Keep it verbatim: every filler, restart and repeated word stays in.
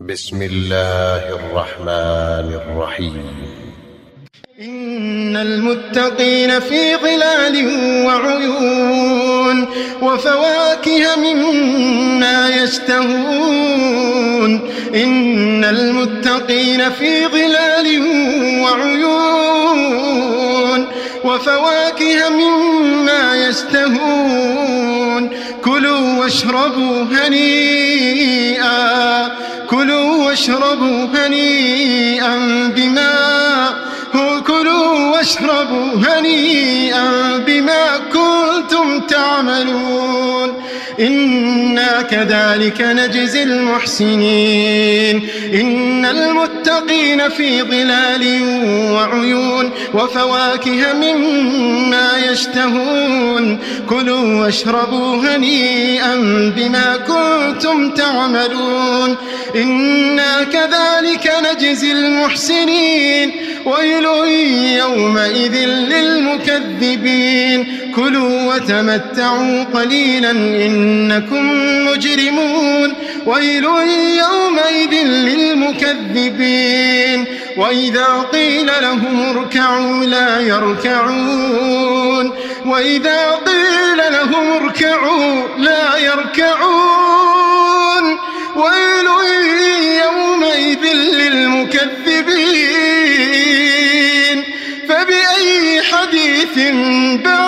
بسم الله الرحمن الرحيم. إن المتقين في ظلال وعيون وفواكه مما يشتهون. إن المتقين في ظلال وعيون وفواكه مما يشتهون. كلوا واشربوا هنيئا كلوا واشربوا هنيئا بما كلوا واشربوا هنيئا بما كنتم تعملون. إنا كذلك نجزي المحسنين. إن المتقين في ظلال وعيون وفواكه مما يشتهون. كلوا واشربوا هنيئا بما كنتم تعملون. إنا كذلك نجزي المحسنين. ويل يومئذ للمكذبين. كلوا وتمتعوا قليلا إنكم مجرمون. ويل يومئذ للمكذبين. وإذا قيل لهم اركعوا لا يركعون. وإذا قيل لهم اركعوا لا يركعون. ويل يومئذ للمكذبين. فبأي حديث بعد